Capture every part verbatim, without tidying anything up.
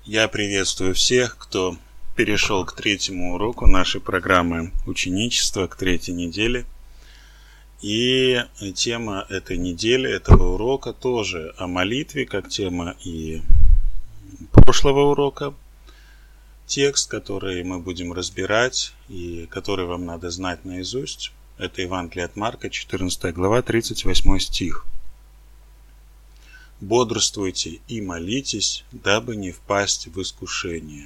Я приветствую всех, кто перешел к третьему уроку нашей программы ученичества, к третьей неделе. И тема этой недели, этого урока тоже о молитве, как тема и прошлого урока. Текст, который мы будем разбирать и который вам надо знать наизусть, это Евангелие от Марка, четырнадцатая глава, тридцать восьмой стих. «Бодрствуйте и молитесь, дабы не впасть в искушение».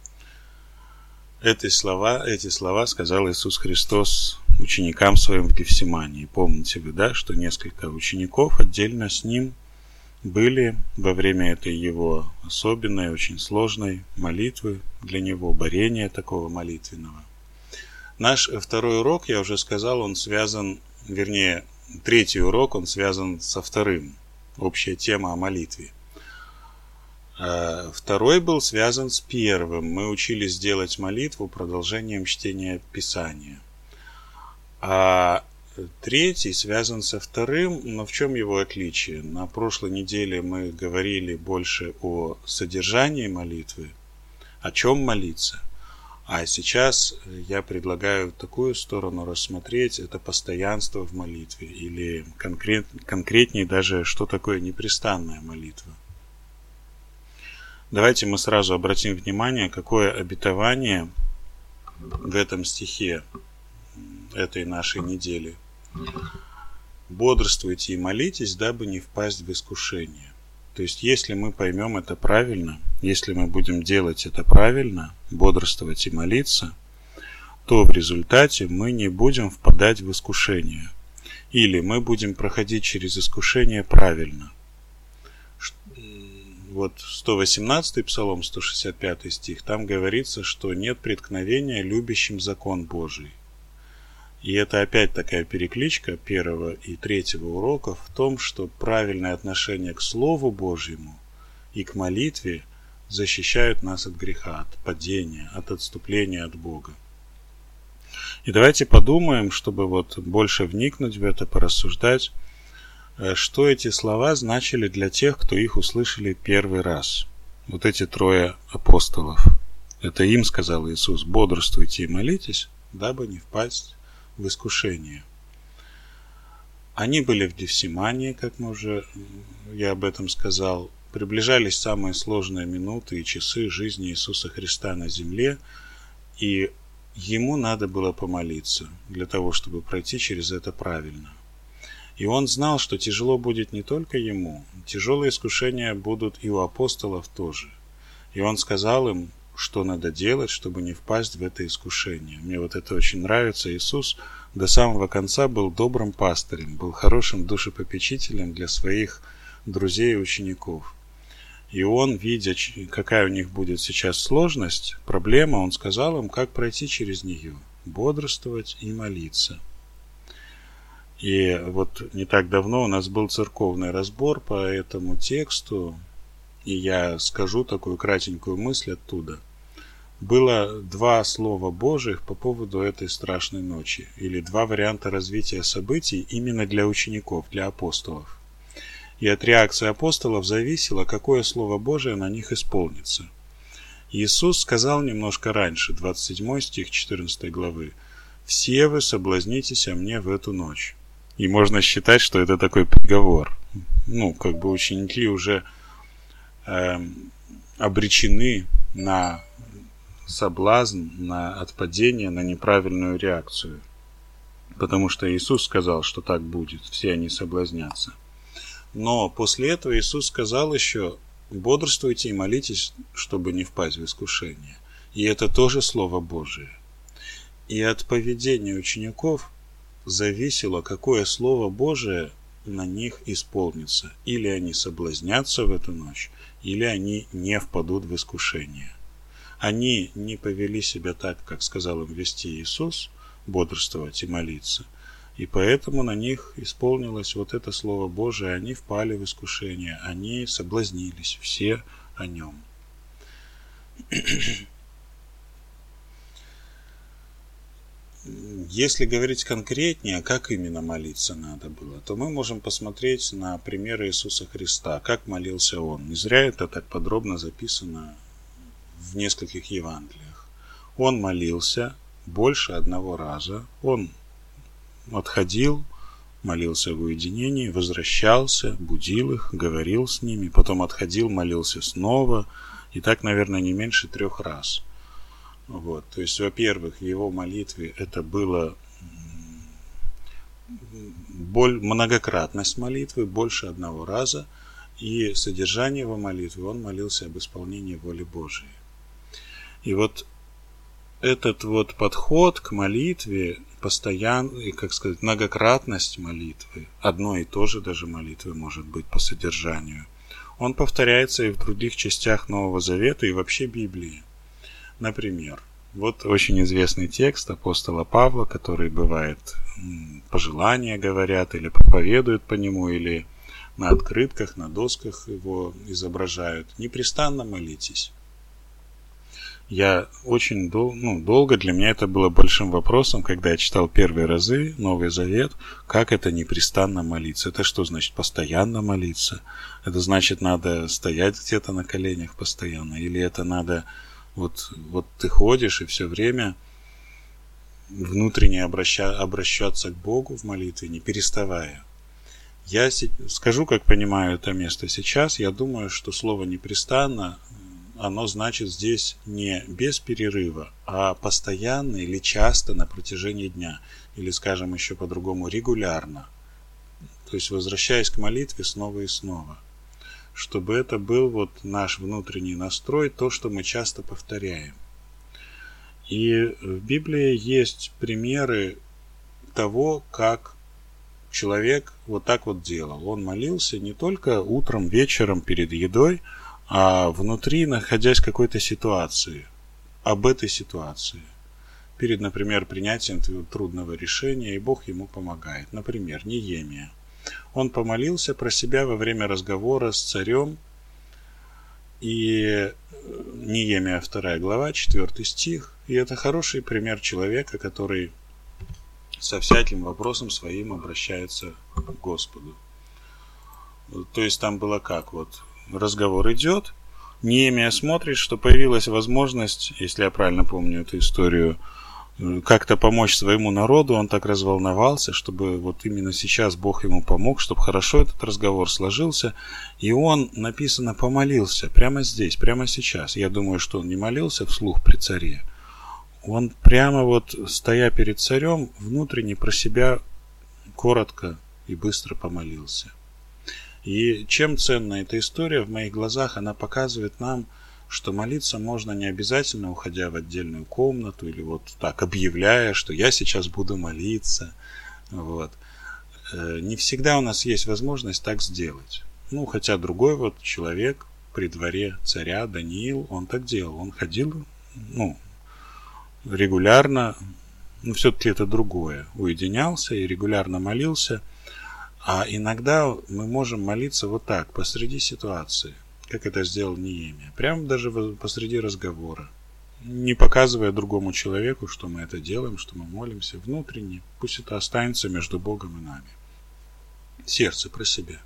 Эти слова, эти слова сказал Иисус Христос ученикам своим в Гефсимании. Помните вы, да, что несколько учеников отдельно с ним были во время этой его особенной, очень сложной молитвы для него, борения такого молитвенного. Наш второй урок, я уже сказал, он связан, вернее, третий урок, он связан со вторым. Общая тема о молитве. Второй был связан с первым. Мы учились делать молитву продолжением чтения Писания. А третий связан со вторым, но в чем его отличие? На прошлой неделе мы говорили больше о содержании молитвы, о чем молиться. А сейчас я предлагаю такую сторону рассмотреть, это постоянство в молитве, или конкрет, конкретнее даже, что такое непрестанная молитва. Давайте мы сразу обратим внимание, какое обетование в этом стихе этой нашей недели. «Бодрствуйте и молитесь, дабы не впасть в искушение». То есть, если мы поймем это правильно, если мы будем делать это правильно, бодрствовать и молиться, то в результате мы не будем впадать в искушение. Или мы будем проходить через искушение правильно. Вот сто восемнадцатый Псалом, сто шестьдесят пятый стих, там говорится, что нет преткновения любящим закон Божий. И это опять такая перекличка первого и третьего уроков в том, что правильное отношение к Слову Божьему и к молитве защищают нас от греха, от падения, от отступления от Бога. И давайте подумаем, чтобы вот больше вникнуть в это, порассуждать, что эти слова значили для тех, кто их услышали первый раз. Вот эти трое апостолов. Это им сказал Иисус: «Бодрствуйте и молитесь, дабы не впасть в искушение». Они были в Гефсимании, как мы уже, я об этом сказал. Приближались самые сложные минуты и часы жизни Иисуса Христа на земле, и ему надо было помолиться для того, чтобы пройти через это правильно. И он знал, что тяжело будет не только ему, тяжелые искушения будут и у апостолов тоже. И он сказал им, что надо делать, чтобы не впасть в это искушение. Мне вот это очень нравится. Иисус до самого конца был добрым пастырем, был хорошим душепопечителем для своих друзей и учеников. И он, видя, какая у них будет сейчас сложность, проблема, он сказал им, как пройти через нее: бодрствовать и молиться. И вот не так давно у нас был церковный разбор по этому тексту, и я скажу такую кратенькую мысль оттуда. Было два слова Божьих по поводу этой страшной ночи, или два варианта развития событий именно для учеников, для апостолов. И от реакции апостолов зависело, какое слово Божие на них исполнится. Иисус сказал немножко раньше, двадцать седьмой стих четырнадцатой главы: «Все вы соблазнитесь о мне в эту ночь». И можно считать, что это такой приговор. Ну, как бы ученики уже э, обречены на соблазн, на отпадение, на неправильную реакцию. Потому что Иисус сказал, что так будет, все они соблазнятся. Но после этого Иисус сказал еще: бодрствуйте и молитесь, чтобы не впасть в искушение. И это тоже Слово Божие. И от поведения учеников зависело, какое Слово Божие на них исполнится. Или они соблазнятся в эту ночь, или они не впадут в искушение. Они не повели себя так, как сказал им вести Иисус, бодрствовать и молиться. И поэтому на них исполнилось вот это Слово Божие, они впали в искушение, они соблазнились, все о нем. Если говорить конкретнее, как именно молиться надо было, то мы можем посмотреть на примеры Иисуса Христа, как молился Он. Не зря это так подробно записано в нескольких Евангелиях. Он молился больше одного раза. Он отходил, молился в уединении, возвращался, будил их, говорил с ними, потом отходил, молился снова. И так, наверное, не меньше трех раз. Вот. То есть, во-первых, в его молитве это было боль, многократность молитвы, больше одного раза. И содержание его молитвы, он молился об исполнении воли Божией. И вот этот вот подход к молитве, постоянный, как сказать, многократность молитвы, одно и то же даже молитвы может быть по содержанию, он повторяется и в других частях Нового Завета и вообще Библии. Например, вот очень известный текст апостола Павла, который бывает, пожелания говорят или проповедуют по нему, или на открытках, на досках его изображают. Непрестанно молитесь. Я очень дол- ну, долго, для меня это было большим вопросом, когда я читал первые разы Новый Завет, как это непрестанно молиться. Это что значит постоянно молиться? Это значит надо стоять где-то на коленях постоянно? Или это надо, вот, вот ты ходишь и все время внутренне обраща- обращаться к Богу в молитве, не переставая? Я скажу, как понимаю это место сейчас. Я думаю, что слово «непрестанно», оно значит здесь не без перерыва, а постоянно или часто на протяжении дня. Или, скажем еще по-другому, регулярно. То есть, возвращаясь к молитве снова и снова. Чтобы это был вот наш внутренний настрой, то, что мы часто повторяем. И в Библии есть примеры того, как человек вот так вот делал. Он молился не только утром, вечером, перед едой, а внутри, находясь в какой-то ситуации, об этой ситуации. Перед, например, принятием трудного решения, и Бог ему помогает. Например, Неемия. Он помолился про себя во время разговора с царем, и Неемия вторая глава, четвёртый стих. И это хороший пример человека, который со всяким вопросом своим обращается к Господу. То есть там было как? Вот разговор идет, Неемия смотрит, что появилась возможность, если я правильно помню эту историю, как-то помочь своему народу. Он так разволновался, чтобы вот именно сейчас Бог ему помог, чтобы хорошо этот разговор сложился. И он, написано, помолился прямо здесь, прямо сейчас. Я думаю, что он не молился вслух при царе. Он прямо вот, стоя перед царем, внутренне про себя коротко и быстро помолился. И чем ценна эта история в моих глазах, она показывает нам, что молиться можно не обязательно уходя в отдельную комнату или вот так объявляя, что я сейчас буду молиться. Вот. Не всегда у нас есть возможность так сделать. Ну, хотя другой вот человек при дворе царя, Даниил, он так делал. Он ходил, ну, регулярно, но все-таки это другое. Уединялся и регулярно молился. А иногда мы можем молиться вот так, посреди ситуации, как это сделал Неемия. Прямо даже посреди разговора. Не показывая другому человеку, что мы это делаем, что мы молимся внутренне. Пусть это останется между Богом и нами. Сердце про себя.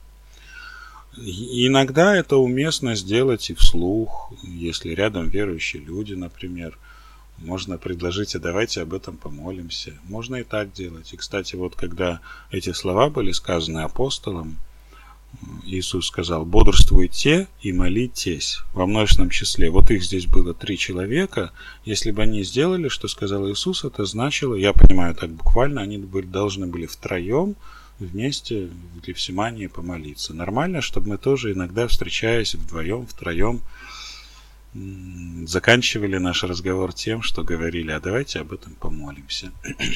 И иногда это уместно сделать и вслух, если рядом верующие люди, например. Можно предложить, а давайте об этом помолимся. Можно и так делать. И, кстати, вот когда эти слова были сказаны апостолам, Иисус сказал: бодрствуйте и молитесь во множественном числе. Вот их здесь было три человека. Если бы они сделали, что сказал Иисус, это значило, я понимаю так буквально, они были, должны были втроем вместе в Гефсимании помолиться. Нормально, чтобы мы тоже иногда, встречаясь вдвоем, втроем, заканчивали наш разговор тем, что говорили: а давайте об этом помолимся.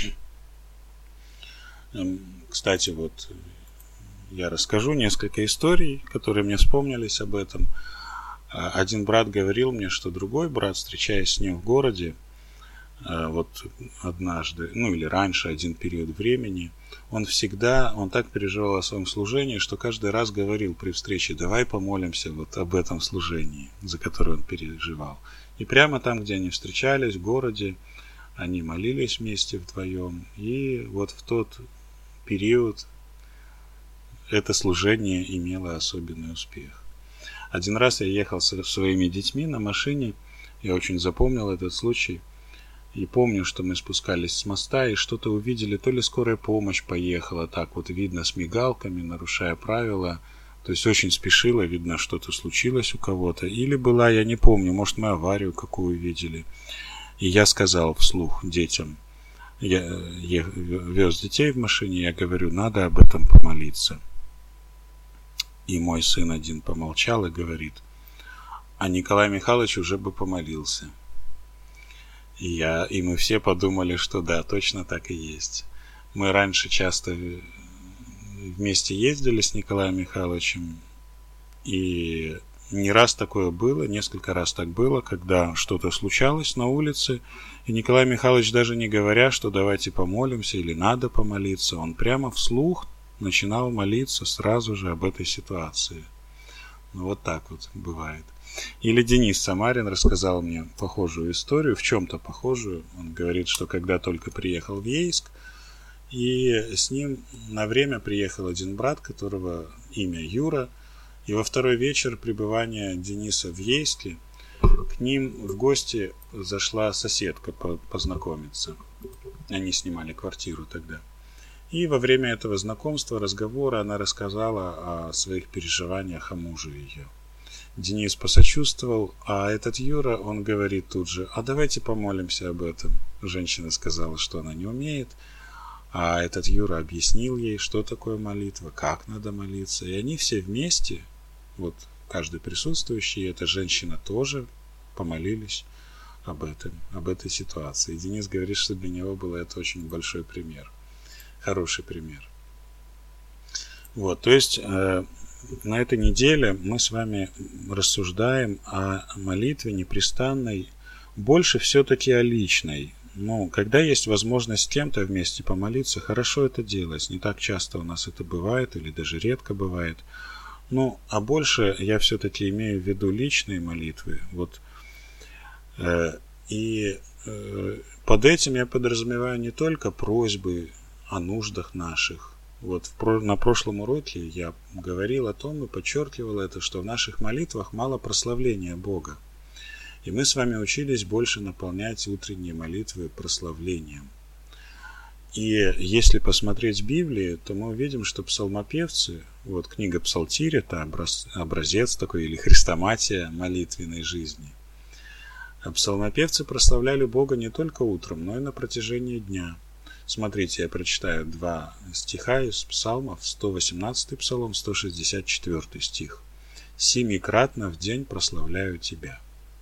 Кстати, вот я расскажу несколько историй, которые мне вспомнились об этом. Один брат говорил мне, что другой брат, встречаясь с ним в городе, вот однажды, ну или раньше, один период времени, он всегда, он так переживал о своем служении, что каждый раз говорил при встрече: давай помолимся вот об этом служении, за которое он переживал. И прямо там, где они встречались, в городе, они молились вместе вдвоем. И вот в тот период это служение имело особенный успех. Один раз я ехал со своими детьми на машине Я очень запомнил этот случай. И помню, что мы спускались с моста и что-то увидели, то ли скорая помощь поехала, так вот видно, с мигалками, нарушая правила. То есть очень спешила, видно, что-то случилось у кого-то. Или была, я не помню, может, мы аварию какую видели. И я сказал вслух детям, я, я вез детей в машине, я говорю, надо об этом помолиться. И мой сын один помолчал и говорит, а Николай Михайлович уже бы помолился. И, я, и мы все подумали, что да, точно так и есть. Мы раньше часто вместе ездили с Николаем Михайловичем, и не раз такое было, несколько раз так было, когда что-то случалось на улице, и Николай Михайлович, даже не говоря, что давайте помолимся или надо помолиться, он прямо вслух начинал молиться сразу же об этой ситуации. Ну, вот так вот бывает. Или Денис Самарин рассказал мне похожую историю, в чем-то похожую. Он говорит, что когда только приехал в Ейск, и с ним на время приехал один брат, которого имя Юра, и во второй вечер пребывания Дениса в Ейске к ним в гости зашла соседка познакомиться. Они снимали квартиру тогда. И во время этого знакомства, разговора, она рассказала о своих переживаниях о муже ее. Денис посочувствовал, а этот Юра, он говорит тут же, а давайте помолимся об этом. Женщина сказала, что она не умеет, а этот Юра объяснил ей, что такое молитва, как надо молиться. И они все вместе, вот каждый присутствующий, и эта женщина тоже помолились об этом, об этой ситуации. И Денис говорит, что для него был это очень большой пример, хороший пример. Вот, то есть... На этой неделе мы с вами рассуждаем о молитве непрестанной, больше все-таки о личной. Ну, когда есть возможность с кем-то вместе помолиться, хорошо это делать. Не так часто у нас это бывает, или даже редко бывает. Ну, а больше я все-таки имею в виду личные молитвы. Вот. Э, и э, под этим я подразумеваю не только просьбы о нуждах наших. Вот в, на прошлом уроке я говорил о том и подчеркивал это, что в наших молитвах мало прославления Бога. И мы с вами учились больше наполнять утренние молитвы прославлением. И если посмотреть в Библии, то мы увидим, что псалмопевцы, вот книга Псалтирь, это образ, образец такой, или хрестоматия молитвенной жизни. А псалмопевцы прославляли Бога не только утром, но и на протяжении дня. Смотрите, я прочитаю два стиха из псалмов, сто восемнадцатый псалом, сто шестьдесят четвёртый стих. «Семикратно в день прославляю тебя».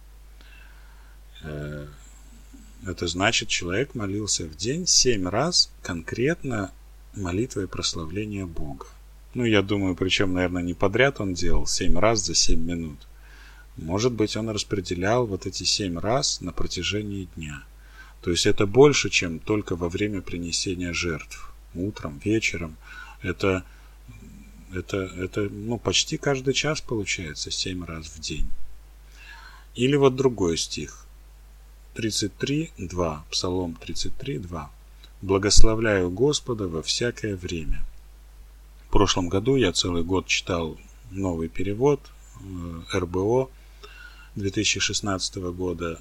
Это значит, человек молился в день семь раз конкретно молитвой прославления Бога. Ну, я думаю, причем, наверное, не подряд он делал семь раз за семь минут. Может быть, он распределял вот эти семь раз на протяжении дня. То есть это больше, чем только во время принесения жертв. Утром, вечером. Это, это, это ну, почти каждый час получается, семь раз в день. Или вот другой стих. тридцать три, два. Псалом тридцать три, два. «Благословляю Господа во всякое время». В прошлом году я целый год читал новый перевод эр бэ о две тысячи шестнадцатого года.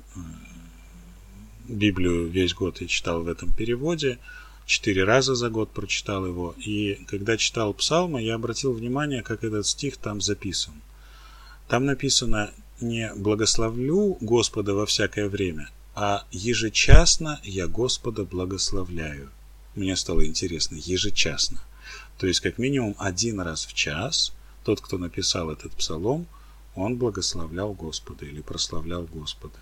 Библию весь год я читал в этом переводе, четыре раза за год прочитал его, и когда читал псалмы, я обратил внимание, как этот стих там записан. Там написано не «благословлю Господа во всякое время», а «ежечасно я Господа благословляю». Мне стало интересно, ежечасно. То есть как минимум один раз в час тот, кто написал этот псалом, он благословлял Господа или прославлял Господа.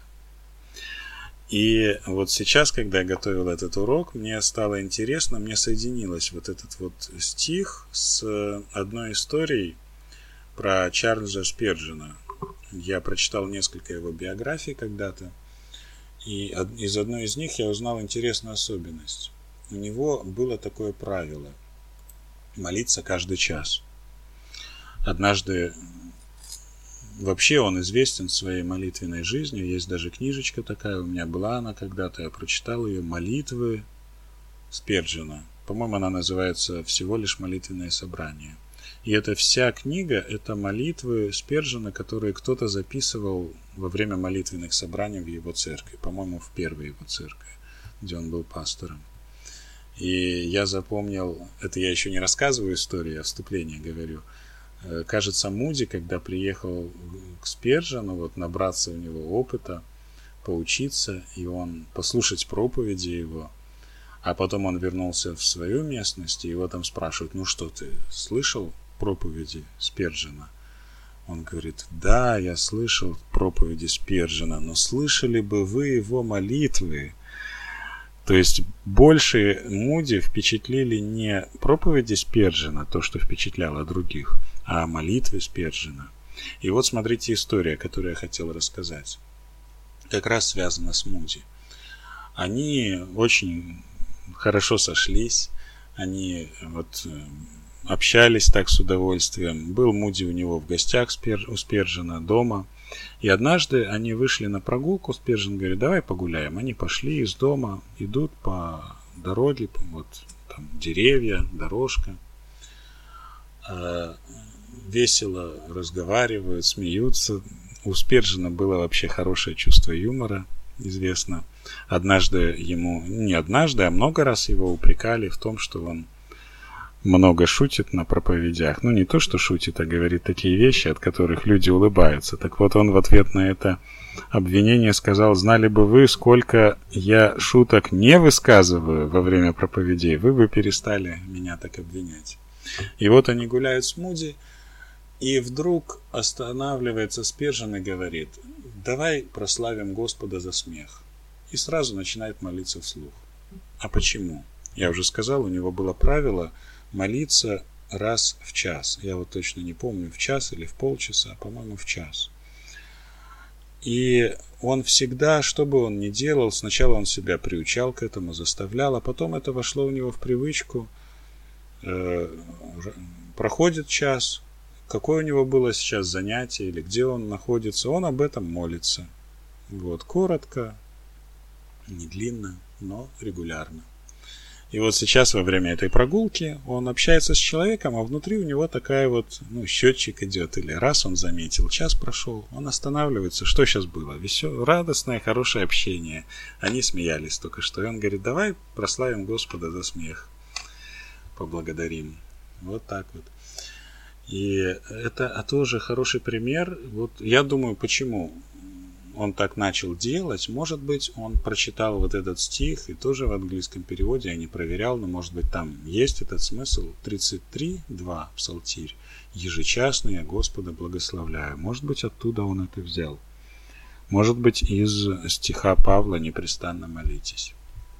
И вот сейчас, когда я готовил этот урок, мне стало интересно, мне соединилось вот этот вот стих с одной историей про Чарльза Спирджена. Я прочитал несколько его биографий когда-то, и из одной из них я узнал интересную особенность. У него было такое правило – молиться каждый час. Однажды вообще он известен своей молитвенной жизнью. Есть даже книжечка такая, у меня была она когда-то, я прочитал ее, «Молитвы Спирджена». По-моему, она называется «Всего лишь молитвенное собрание». И эта вся книга, это молитвы Спержена, которые кто-то записывал во время молитвенных собраний в его церкви, по-моему, в первой его церкви, где он был пастором. И я запомнил, это я еще не рассказываю историю, я вступление говорю. Кажется, Муди, когда приехал к Спержену, вот набраться у него опыта, поучиться, и он послушать проповеди его, а потом он вернулся в свою местность, и его там спрашивают: ну что, ты слышал проповеди Спержена? Он говорит: да, я слышал проповеди Спержена, но слышали бы вы его молитвы? То есть больше Муди впечатлили не проповеди Спержена, то, что впечатляло других, а молитвы Спержена. И вот смотрите история, которую я хотел рассказать. Как раз связана с Муди. Они очень хорошо сошлись, они вот общались так с удовольствием. Был Муди у него в гостях у Спержена дома. И однажды они вышли на прогулку, Спержен говорит: давай погуляем. Они пошли из дома, идут по дороге, вот там деревья, дорожка. Весело разговаривают, смеются. У Спержена было вообще хорошее чувство юмора, известно. Однажды ему, не однажды, а много раз его упрекали в том, что он много шутит на проповедях. Ну, не то, что шутит, а говорит такие вещи, от которых люди улыбаются. Так вот, он в ответ на это обвинение сказал: знали бы вы, сколько я шуток не высказываю во время проповедей, вы бы перестали меня так обвинять. И вот они гуляют с Муди, и вдруг останавливается Спержен и говорит: давай прославим Господа за смех. И сразу начинает молиться вслух. А почему? Я уже сказал, у него было правило молиться раз в час. Я вот точно не помню, в час или в полчаса, по-моему, в час. И он всегда, что бы он ни делал, сначала он себя приучал к этому, заставлял, а потом это вошло у него в привычку. Проходит час, какое у него было сейчас занятие или где он находится, он об этом молится. Вот, коротко, не длинно, но регулярно. И вот сейчас во время этой прогулки он общается с человеком, а внутри у него такая вот, ну, счетчик идет. Или раз он заметил, час прошел, он останавливается. Что сейчас было? Веселое, радостное, хорошее общение. Они смеялись только что. И он говорит: давай прославим Господа за смех. Поблагодарим. Вот так вот. И это а тоже хороший пример. Вот я думаю, почему он так начал делать. Может быть, он прочитал вот этот стих, и тоже в английском переводе я не проверял, но может быть там есть этот смысл. тридцать три два Псалтирь. Ежечасно я Господа благословляю. Может быть, оттуда он это взял. Может быть, из стиха Павла «Непрестанно молитесь».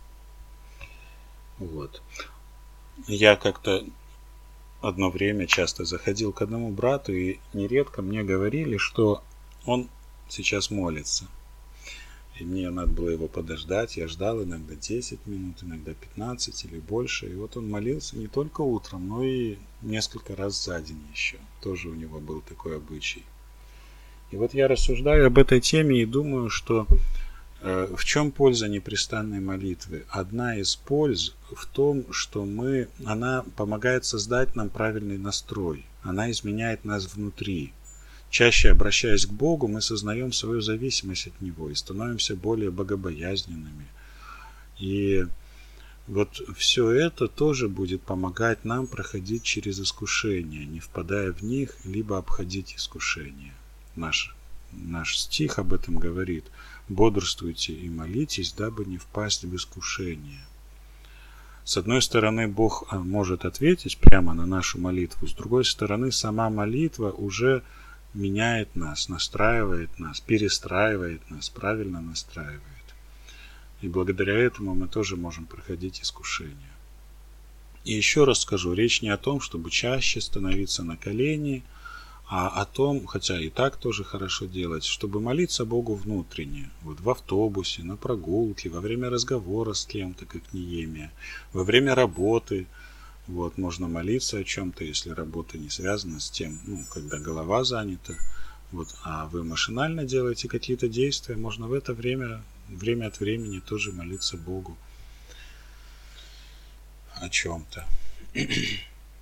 Вот. Я как-то одно время часто заходил к одному брату, и нередко мне говорили, что он сейчас молится. И мне надо было его подождать. Я ждал иногда десять минут, иногда пятнадцать или больше. И вот он молился не только утром, но и несколько раз за день еще. Тоже у него был такой обычай. И вот я рассуждаю об этой теме и думаю, что э, в чем польза непрестанной молитвы? Одна из польз в том, что мы, она помогает создать нам правильный настрой. Она изменяет нас внутри. Чаще обращаясь к Богу, мы сознаем свою зависимость от Него и становимся более богобоязненными. И вот все это тоже будет помогать нам проходить через искушения, не впадая в них, либо обходить искушения. Наш, наш стих об этом говорит: бодрствуйте и молитесь, дабы не впасть в искушение. С одной стороны, Бог может ответить прямо на нашу молитву, с другой стороны, сама молитва уже меняет нас, настраивает нас, перестраивает нас, правильно настраивает. И благодаря этому мы тоже можем проходить искушения. И еще раз скажу, речь не о том, чтобы чаще становиться на колени, а о том, хотя и так тоже хорошо делать, чтобы молиться Богу внутренне, вот в автобусе, на прогулке, во время разговора с кем-то, как Неемия, во время работы. Вот, можно молиться о чем-то, если работа не связана с тем, ну, когда голова занята, вот, а вы машинально делаете какие-то действия, можно в это время, время от времени тоже молиться Богу о чем-то.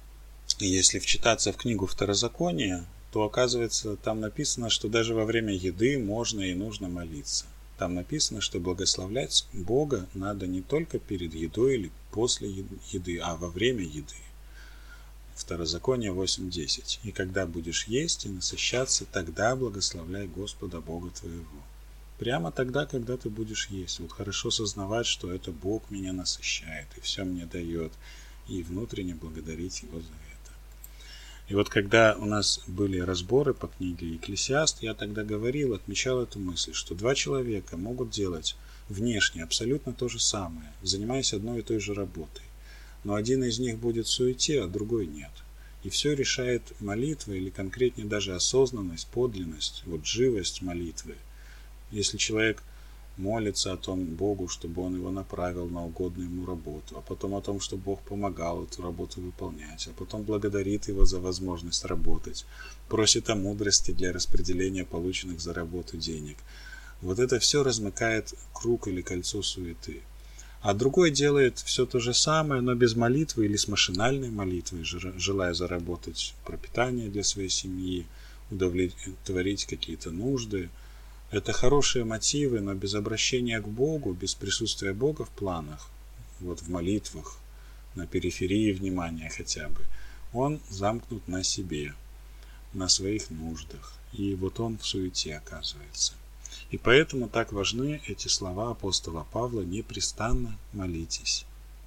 И если вчитаться в книгу Второзакония, то оказывается, там написано, что даже во время еды можно и нужно молиться. Там написано, что благословлять Бога надо не только перед едой или после еды, а во время еды. Второзаконие восемь десять. «И когда будешь есть и насыщаться, тогда благословляй Господа Бога твоего». Прямо тогда, когда ты будешь есть. Вот хорошо сознавать, что это Бог меня насыщает и все мне дает, и внутренне благодарить Его за это. И вот когда у нас были разборы по книге Екклесиаст, я тогда говорил, отмечал эту мысль, что два человека могут делать внешне абсолютно то же самое, занимаясь одной и той же работой. Но один из них будет в суете, а другой нет. И все решает молитва, или конкретнее даже осознанность, подлинность, вот живость молитвы. Если человек молится о том Богу, чтобы Он его направил на угодную ему работу, а потом о том, что Бог помогал эту работу выполнять, а потом благодарит Его за возможность работать, просит о мудрости для распределения полученных за работу денег. Вот это все размыкает круг или кольцо суеты. А другой делает все то же самое, но без молитвы или с машинальной молитвой, желая заработать пропитание для своей семьи, удовлетворить какие-то нужды. Это хорошие мотивы, но без обращения к Богу, без присутствия Бога в планах, вот в молитвах, на периферии внимания хотя бы, он замкнут на себе, на своих нуждах. И вот он в суете оказывается. И поэтому так важны эти слова апостола Павла: «Непрестанно молитесь».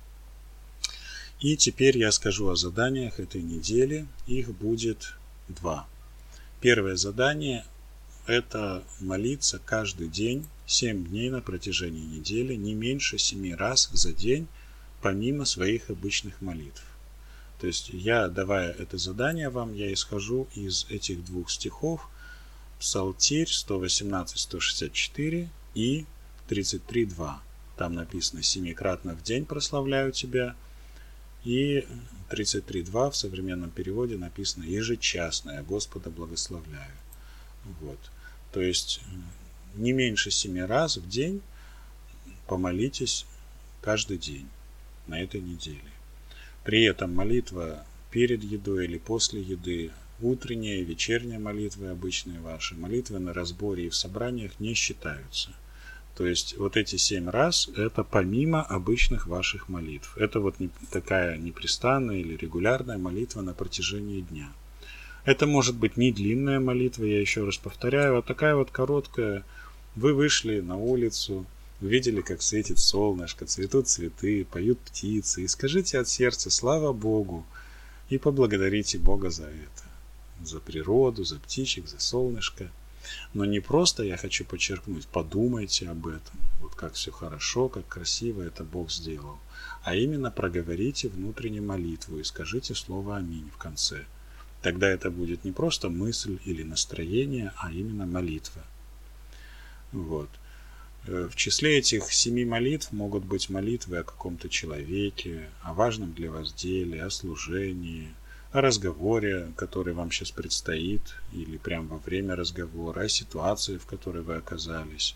И теперь я скажу о заданиях этой недели. Их будет два. Первое задание – это молиться каждый день, семь дней на протяжении недели, не меньше семи раз за день, помимо своих обычных молитв. То есть я, давая это задание вам, я исхожу из этих двух стихов: Псалтирь сто восемнадцать сто шестьдесят четыре и тридцать три два. Там написано: «Семикратно в день прославляю тебя». И тридцать три два в современном переводе написано: «Ежечасно я Господа благословляю». Вот. То есть не меньше семи раз в день помолитесь каждый день на этой неделе. При этом молитва перед едой или после еды, утренняя и вечерняя молитвы обычные ваши, молитвы на разборе и в собраниях не считаются. То есть вот эти семь раз – это помимо обычных ваших молитв. Это вот не такая непрестанная или регулярная молитва на протяжении дня. Это может быть не длинная молитва, я еще раз повторяю, а такая вот короткая. Вы вышли на улицу, увидели, как светит солнышко, цветут цветы, поют птицы, и скажите от сердца: «Слава Богу!» и поблагодарите Бога за это. За природу, за птичек, за солнышко. Но не просто, я хочу подчеркнуть, подумайте об этом, вот как все хорошо, как красиво это Бог сделал, а именно проговорите внутреннюю молитву и скажите слово «Аминь» в конце. Тогда это будет не просто мысль или настроение, а именно молитва. Вот. В числе этих семи молитв могут быть молитвы о каком-то человеке, о важном для вас деле, о служении, о разговоре, который вам сейчас предстоит, или прямо во время разговора, о ситуации, в которой вы оказались.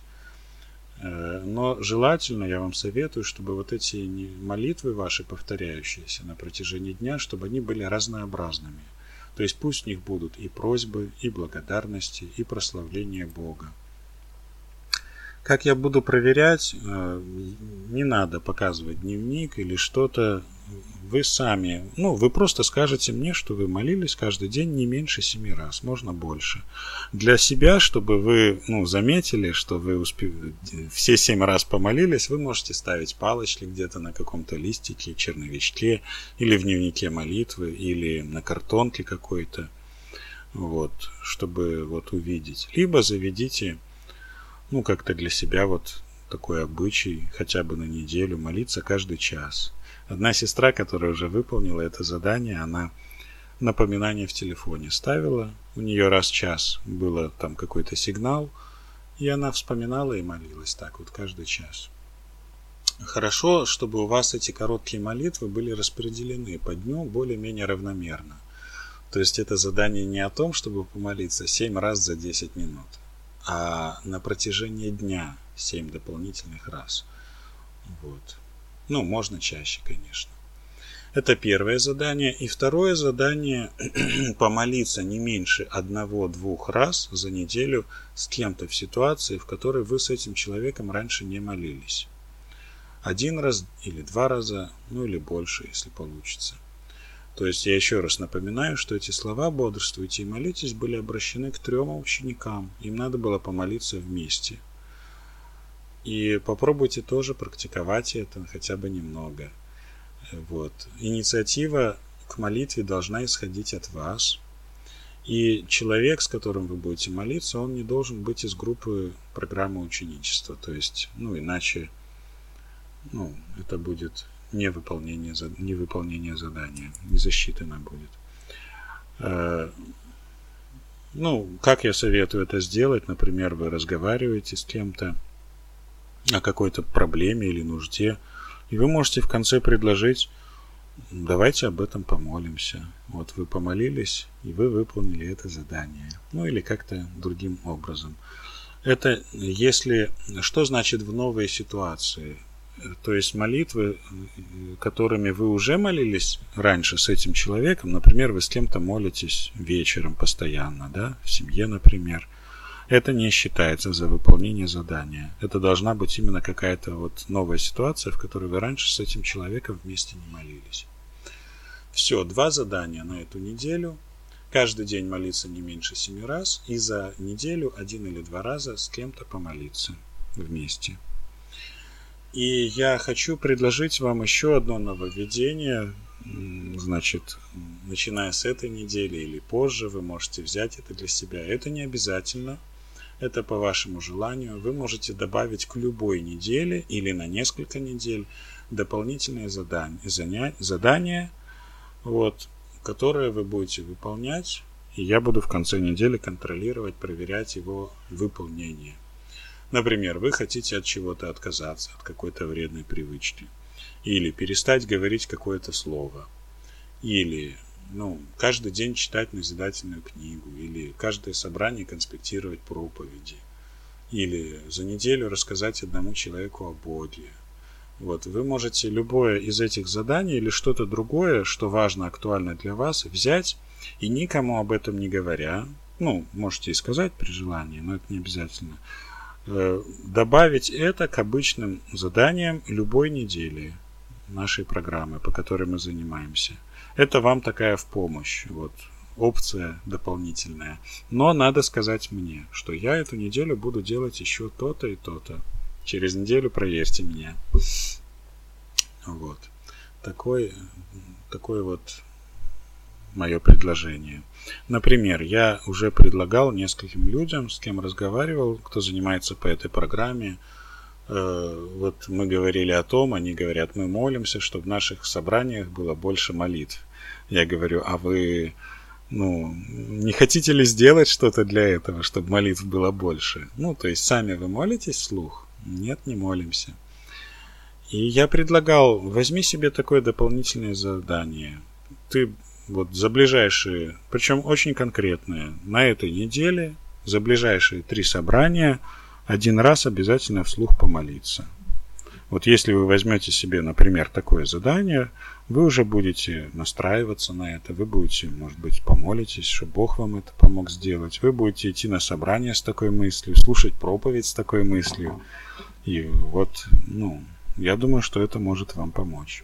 Но желательно, я вам советую, чтобы вот эти молитвы ваши, повторяющиеся на протяжении дня, чтобы они были разнообразными. То есть пусть в них будут и просьбы, и благодарности, и прославление Бога. Как я буду проверять, не надо показывать дневник или что-то. Вы сами, ну, вы просто скажете мне, что вы молились каждый день не меньше семи раз, можно больше. Для себя, чтобы вы, ну, заметили, что вы успе... все семь раз помолились, вы можете ставить палочки где-то на каком-то листике, черновичке, или в дневнике молитвы, или на картонке какой-то, вот, чтобы вот увидеть. Либо заведите, ну, как-то для себя вот такой обычай, хотя бы на неделю, молиться каждый час. Одна сестра, которая уже выполнила это задание, она напоминание в телефоне ставила. У нее раз в час было там какой-то сигнал, и она вспоминала и молилась так вот каждый час. Хорошо, чтобы у вас эти короткие молитвы были распределены по дню более-менее равномерно. То есть это задание не о том, чтобы помолиться семь раз за десять минут, а на протяжении дня семь дополнительных раз. Вот. Ну, можно чаще, конечно. Это первое задание. И второе задание – помолиться не меньше одного-двух раз за неделю с кем-то в ситуации, в которой вы с этим человеком раньше не молились. Один раз или два раза, ну или больше, если получится. То есть я еще раз напоминаю, что эти слова «бодрствуйте и молитесь» были обращены к трем ученикам. Им надо было помолиться вместе. И попробуйте тоже практиковать это хотя бы немного. Вот. Инициатива к молитве должна исходить от вас. И человек, с которым вы будете молиться, он не должен быть из группы программы ученичества. То есть, ну, иначе ну, это будет невыполнение, невыполнение задания, не засчитано будет. Ну, как я советую это сделать? Например, вы разговариваете с кем-то о какой-то проблеме или нужде, и вы можете в конце предложить: давайте об этом помолимся. Вот вы помолились, и вы выполнили это задание. Ну или как-то другим образом. Это если... Что значит в новой ситуации? То есть молитвы, которыми вы уже молились раньше с этим человеком, например, вы с кем-то молитесь вечером постоянно, да, в семье, например, это не считается за выполнение задания. Это должна быть именно какая-то вот новая ситуация, в которой вы раньше с этим человеком вместе не молились. Все, два задания на эту неделю. Каждый день молиться не меньше семи раз. И за неделю один или два раза с кем-то помолиться вместе. И я хочу предложить вам еще одно нововведение. Значит, начиная с этой недели или позже, вы можете взять это для себя. Это не обязательно. Это по вашему желанию. Вы можете добавить к любой неделе или на несколько недель дополнительные задания, задания вот, которые вы будете выполнять. И я буду в конце недели контролировать, проверять его выполнение. Например, вы хотите от чего-то отказаться, от какой-то вредной привычки. Или перестать говорить какое-то слово. Или ну, каждый день читать назидательную книгу. Или каждое собрание конспектировать проповеди. Или за неделю рассказать одному человеку о Боге. Вот, вы можете любое из этих заданий или что-то другое, что важно, актуально для вас, взять и никому об этом не говоря, ну, можете и сказать при желании, но это не обязательно, добавить это к обычным заданиям любой недели нашей программы, по которой мы занимаемся. Это вам такая в помощь, вот, опция дополнительная. Но надо сказать мне, что я эту неделю буду делать еще то-то и то-то. Через неделю проверьте меня. Вот. Такой, такое вот мое предложение. Например, я уже предлагал нескольким людям, с кем разговаривал, кто занимается по этой программе. Вот мы говорили о том, они говорят, мы молимся, чтобы в наших собраниях было больше молитв. Я говорю, а вы, ну, не хотите ли сделать что-то для этого, чтобы молитв было больше? Ну, то есть сами вы молитесь вслух? Нет, не молимся. И я предлагал, возьми себе такое дополнительное задание. Ты вот за ближайшие, причем очень конкретные, на этой неделе, за ближайшие три собрания один раз обязательно вслух помолиться. Вот если вы возьмете себе, например, такое задание, вы уже будете настраиваться на это, вы будете, может быть, помолитесь, чтобы Бог вам это помог сделать. Вы будете идти на собрание с такой мыслью, слушать проповедь с такой мыслью. И вот, ну, я думаю, что это может вам помочь.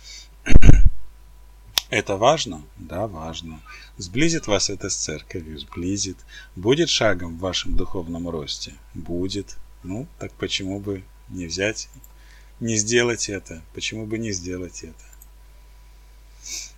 Это важно? Да, важно. Сблизит вас это с церковью? Сблизит. Будет шагом в вашем духовном росте? Будет. Ну, так почему бы не взять, не сделать это? Почему бы не сделать это?